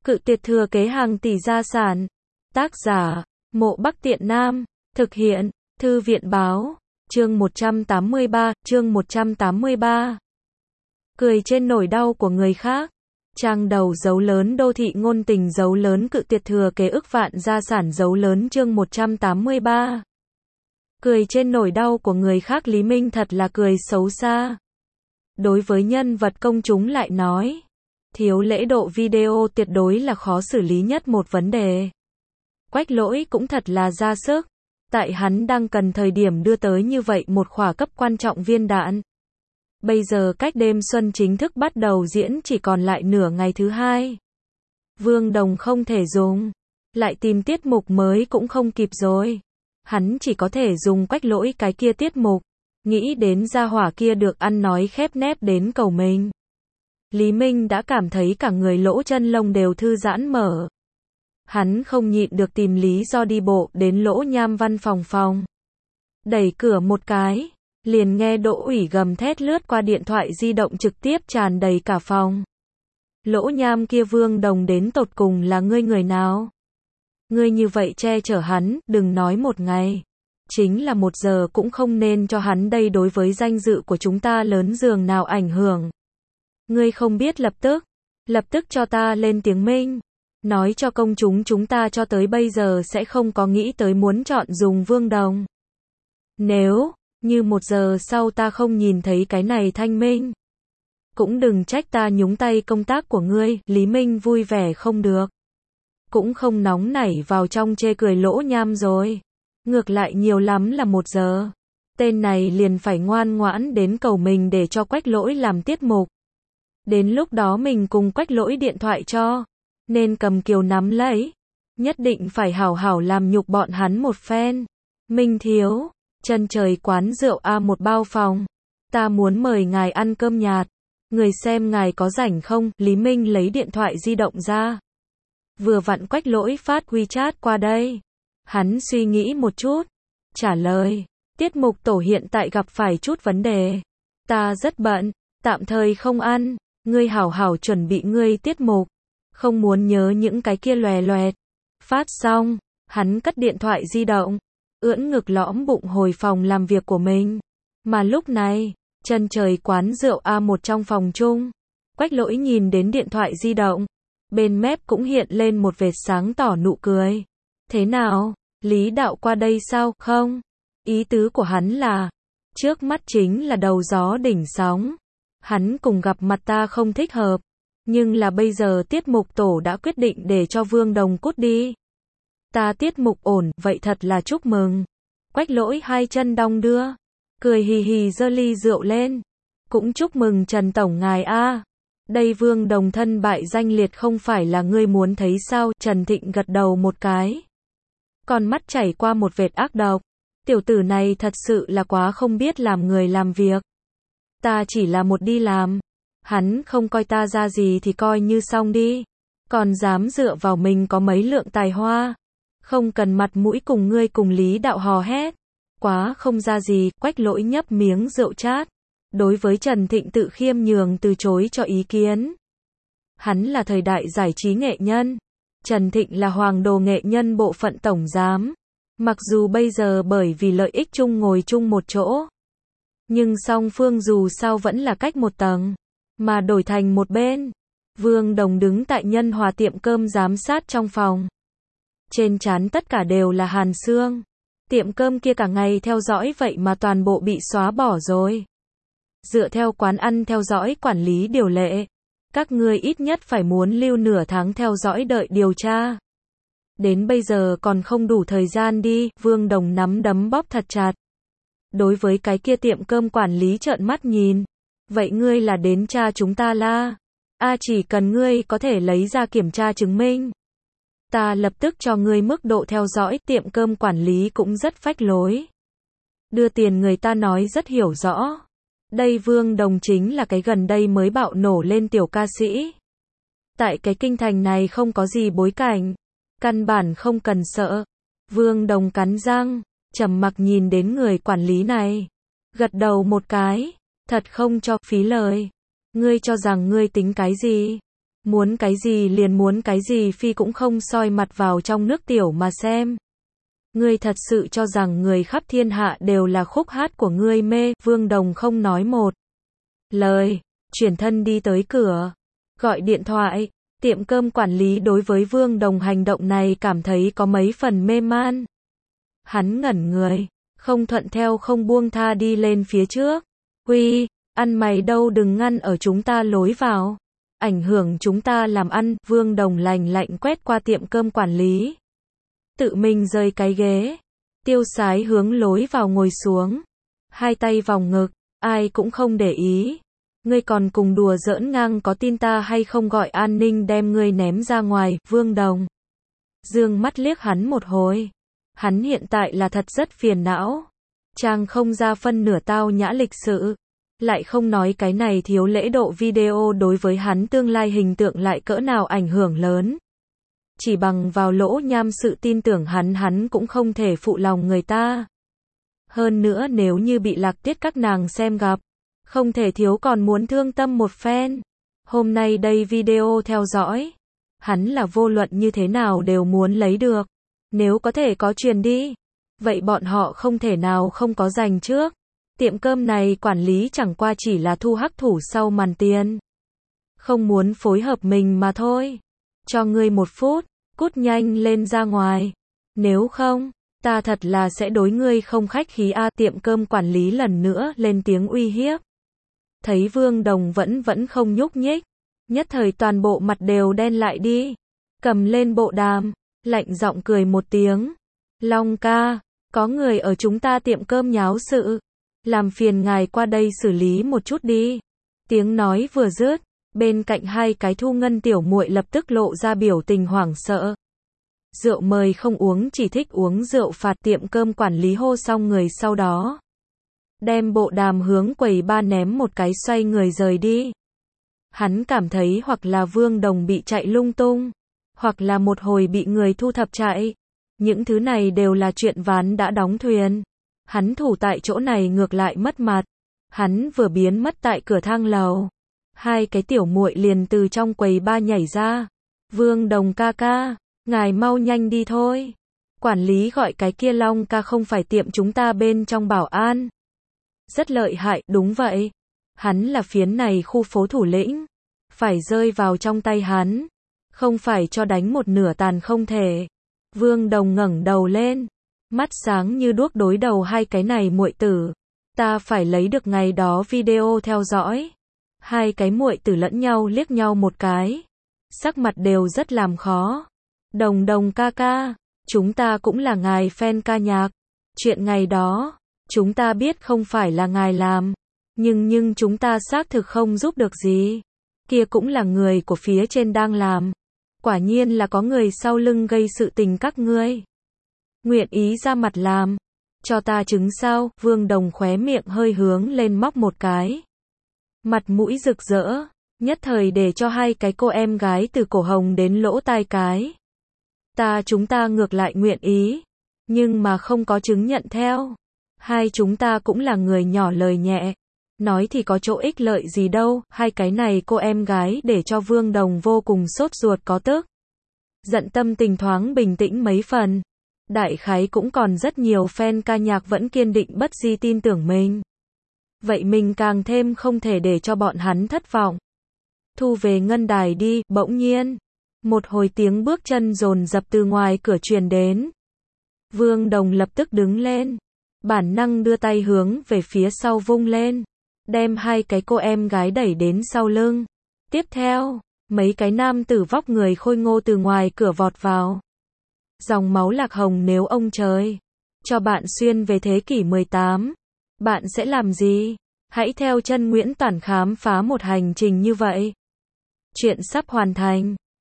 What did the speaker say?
Cự tuyệt thừa kế hàng tỷ gia sản. Tác giả, Mộ Bắc Tiện Nam. Thực hiện, Thư viện báo. Chương 183. Cười trên nỗi đau của người khác. Trang đầu dấu lớn đô thị ngôn tình dấu lớn cự tuyệt thừa kế ức vạn gia sản dấu lớn chương 183. Cười trên nỗi đau của người khác Lý Minh thật là cười xấu xa. Đối với nhân vật công chúng lại nói, thiếu lễ độ video tuyệt đối là khó xử lý nhất một vấn đề. Quách Lỗi cũng thật là ra sức, tại hắn đang cần thời điểm đưa tới như vậy một khỏa cấp quan trọng viên đạn. Bây giờ cách đêm xuân chính thức bắt đầu diễn chỉ còn lại nửa ngày thứ hai. Vương Đồng không thể dùng, lại tìm tiết mục mới cũng không kịp rồi. Hắn chỉ có thể dùng Quách Lỗi cái kia tiết mục, nghĩ đến gia hỏa kia được ăn nói khép nép đến cầu mình. Lý Minh đã cảm thấy cả người lỗ chân lông đều thư giãn mở. Hắn không nhịn được tìm lý do đi bộ đến Lỗ Nham văn phòng. Đẩy cửa một cái, liền nghe Đỗ Ủy gầm thét lướt qua điện thoại di động trực tiếp tràn đầy cả phòng. Lỗ Nham kia Vương Đồng đến tột cùng là ngươi người nào? Ngươi như vậy che chở hắn, đừng nói một ngày. Chính là 1 giờ cũng không nên cho hắn đây đối với danh dự của chúng ta lớn giường nào ảnh hưởng. Ngươi không biết lập tức cho ta lên tiếng minh. Nói cho công chúng ta cho tới bây giờ sẽ không có nghĩ tới muốn chọn dùng Vương Đồng. Nếu như 1 giờ sau ta không nhìn thấy cái này thanh minh, cũng đừng trách ta nhúng tay công tác của ngươi. Lý Minh vui vẻ không được, cũng không nóng nảy vào trong chê cười Lỗ Nham rồi. Ngược lại nhiều lắm là 1 giờ, tên này liền phải ngoan ngoãn đến cầu mình để cho Quách Lỗi làm tiết mục. Đến lúc đó mình cùng Quách Lỗi điện thoại cho, nên cầm kiều nắm lấy, nhất định phải hảo hảo làm nhục bọn hắn một phen. Minh thiếu, chân trời quán rượu A1 bao phòng, ta muốn mời ngài ăn cơm nhạt, người xem ngài có rảnh không? Lý Minh lấy điện thoại di động ra, vừa vặn Quách Lỗi phát WeChat qua đây. Hắn suy nghĩ một chút, trả lời, tiết mục tổ hiện tại gặp phải chút vấn đề, ta rất bận, tạm thời không ăn, ngươi hảo hảo chuẩn bị ngươi tiết mục, không muốn nhớ những cái kia lòe loẹt. Phát xong, hắn cất điện thoại di động, ưỡn ngực lõm bụng hồi phòng làm việc của mình. Mà lúc này, chân trời quán rượu A1 trong phòng chung, Quách Lỗi nhìn đến điện thoại di động, bên mép cũng hiện lên một vệt sáng tỏ nụ cười. Thế nào, Lý đạo qua đây sao? Không, ý tứ của hắn là, trước mắt chính là đầu gió đỉnh sóng. Hắn cùng gặp mặt ta không thích hợp, nhưng là bây giờ tiết mục tổ đã quyết định để cho Vương Đồng cút đi. Ta tiết mục ổn, vậy thật là chúc mừng. Quách Lỗi 2 chân đong đưa, cười hì hì giơ ly rượu lên. Cũng chúc mừng Trần Tổng ngài a. Đây Vương Đồng thân bại danh liệt không phải là ngươi muốn thấy sao? Trần Thịnh gật đầu một cái, con mắt chảy qua một vệt ác độc. Tiểu tử này thật sự là quá không biết làm người làm việc. Ta chỉ là một đi làm, hắn không coi ta ra gì thì coi như xong đi. Còn dám dựa vào mình có mấy lượng tài hoa, không cần mặt mũi cùng ngươi cùng Lý đạo hò hét. Quá không ra gì. Quách Lỗi nhấp miếng rượu chát, đối với Trần Thịnh tự khiêm nhường từ chối cho ý kiến. Hắn là thời đại giải trí nghệ nhân, Trần Thịnh là hoàng đồ nghệ nhân bộ phận tổng giám. Mặc dù bây giờ bởi vì lợi ích chung ngồi chung một chỗ, nhưng song phương dù sao vẫn là cách một tầng, mà đổi thành một bên. Vương Đồng đứng tại Nhân Hòa tiệm cơm giám sát trong phòng. Trên trán tất cả đều là hàn xương. Tiệm cơm kia cả ngày theo dõi vậy mà toàn bộ bị xóa bỏ rồi. Dựa theo quán ăn theo dõi quản lý điều lệ, các ngươi ít nhất phải muốn lưu nửa tháng theo dõi đợi điều tra. Đến bây giờ còn không đủ thời gian đi. Vương Đồng nắm đấm bóp thật chặt. Đối với cái kia tiệm cơm quản lý trợn mắt nhìn. Vậy ngươi là đến tra chúng ta la? Chỉ cần ngươi có thể lấy ra kiểm tra chứng minh, ta lập tức cho ngươi mức độ theo dõi. Tiệm cơm quản lý cũng rất phách lối. Đưa tiền người ta nói rất hiểu rõ. Đây Vương Đồng chính là cái gần đây mới bạo nổ lên tiểu ca sĩ. Tại cái kinh thành này không có gì bối cảnh, căn bản không cần sợ. Vương Đồng cắn răng, trầm mặc nhìn đến người quản lý này, gật đầu một cái, thật không cho phí lời. Ngươi cho rằng ngươi tính cái gì? Muốn cái gì liền muốn cái gì, phi cũng không soi mặt vào trong nước tiểu mà xem. Ngươi thật sự cho rằng người khắp thiên hạ đều là khúc hát của ngươi mê? Vương Đồng không nói một lời, chuyển thân đi tới cửa, gọi điện thoại. Tiệm cơm quản lý đối với Vương Đồng hành động này cảm thấy có mấy phần mê man. Hắn ngẩn người, không thuận theo không buông tha đi lên phía trước. Huy, ăn mày đâu, đừng ngăn ở chúng ta lối vào. Ảnh hưởng chúng ta làm ăn. Vương Đồng lạnh lạnh quét qua tiệm cơm quản lý. Tự mình rời cái ghế. Tiêu sái hướng lối vào ngồi xuống. Hai tay vòng ngực, ai cũng không để ý. Ngươi còn cùng đùa giỡn ngang, có tin ta hay không gọi an ninh đem ngươi ném ra ngoài? Vương Đồng dương mắt liếc hắn một hồi. Hắn hiện tại là thật rất phiền não. Trang không ra phân nửa tao nhã lịch sự. Lại không nói cái này thiếu lễ độ video đối với hắn tương lai hình tượng lại cỡ nào ảnh hưởng lớn. Chỉ bằng vào lỗ nham sự tin tưởng hắn cũng không thể phụ lòng người ta. Hơn nữa nếu như bị Lạc Tiết các nàng xem gặp, không thể thiếu còn muốn thương tâm một phen. Hôm nay đây video theo dõi, hắn là vô luận như thế nào đều muốn lấy được. Nếu có thể có truyền đi, vậy bọn họ không thể nào không có giành trước. Tiệm cơm này quản lý chẳng qua chỉ là thu hắc thủ sau màn tiền. Không muốn phối hợp mình mà thôi. Cho ngươi 1 phút, cút nhanh lên ra ngoài. Nếu không, ta thật là sẽ đối ngươi không khách khí a. Tiệm cơm quản lý lần nữa lên tiếng uy hiếp. Thấy Vương Đồng vẫn không nhúc nhích, nhất thời toàn bộ mặt đều đen lại đi. Cầm lên bộ đàm, lạnh giọng cười một tiếng. Long ca, có người ở chúng ta tiệm cơm nháo sự. Làm phiền ngài qua đây xử lý một chút đi. Tiếng nói vừa dứt, bên cạnh hai cái Thu Ngân tiểu muội lập tức lộ ra biểu tình hoảng sợ. Rượu mời không uống, chỉ thích uống rượu phạt. Tiệm cơm quản lý hô xong người sau đó, đem bộ đàm hướng quầy ba ném một cái, xoay người rời đi. Hắn cảm thấy hoặc là Vương Đồng bị chạy lung tung, hoặc là một hồi bị người thu thập chạy. Những thứ này đều là chuyện ván đã đóng thuyền. Hắn thủ tại chỗ này ngược lại mất mặt. Hắn vừa biến mất tại cửa thang lầu, hai cái tiểu muội liền từ trong quầy ba nhảy ra. Vương Đồng ca ca, ngài mau nhanh đi thôi. Quản lý gọi cái kia Long ca không phải tiệm chúng ta bên trong bảo an. Rất lợi hại, đúng vậy. Hắn là phiến này khu phố thủ lĩnh. Phải rơi vào trong tay hắn. Không phải cho đánh một nửa tàn không thể. Vương Đồng ngẩng đầu lên. Mắt sáng như đuốc đối đầu hai cái này muội tử. Ta phải lấy được ngày đó video theo dõi. Hai cái muội tử lẫn nhau liếc nhau một cái. Sắc mặt đều rất làm khó. Đồng ca ca, chúng ta cũng là ngài fan ca nhạc. Chuyện ngày đó, chúng ta biết không phải là ngài làm. Nhưng chúng ta xác thực không giúp được gì. Kia cũng là người của phía trên đang làm. Quả nhiên là có người sau lưng gây sự tình các ngươi. Nguyện ý ra mặt làm. Cho ta chứng sao? Vương Đồng khóe miệng hơi hướng lên móc một cái. Mặt mũi rực rỡ, nhất thời để cho hai cái cô em gái từ cổ hồng đến lỗ tai cái. Chúng ta ngược lại nguyện ý, nhưng mà không có chứng nhận theo. Hai chúng ta cũng là người nhỏ lời nhẹ. Nói thì có chỗ ích lợi gì đâu. Hai cái này cô em gái để cho Vương Đồng vô cùng sốt ruột có tức. Giận tâm tình thoáng bình tĩnh mấy phần. Đại khái cũng còn rất nhiều fan ca nhạc vẫn kiên định bất di tin tưởng mình. Vậy mình càng thêm không thể để cho bọn hắn thất vọng. Thu về ngân đài đi. Bỗng nhiên, một hồi tiếng bước chân dồn dập từ ngoài cửa truyền đến. Vương Đồng lập tức đứng lên, bản năng đưa tay hướng về phía sau vung lên, đem hai cái cô em gái đẩy đến sau lưng. Tiếp theo, mấy cái nam tử vóc người khôi ngô từ ngoài cửa vọt vào. Dòng máu lạc hồng, nếu ông trời cho bạn xuyên về thế kỷ 18, bạn sẽ làm gì? Hãy theo chân Nguyễn Toản khám phá một hành trình như vậy. Chuyện sắp hoàn thành.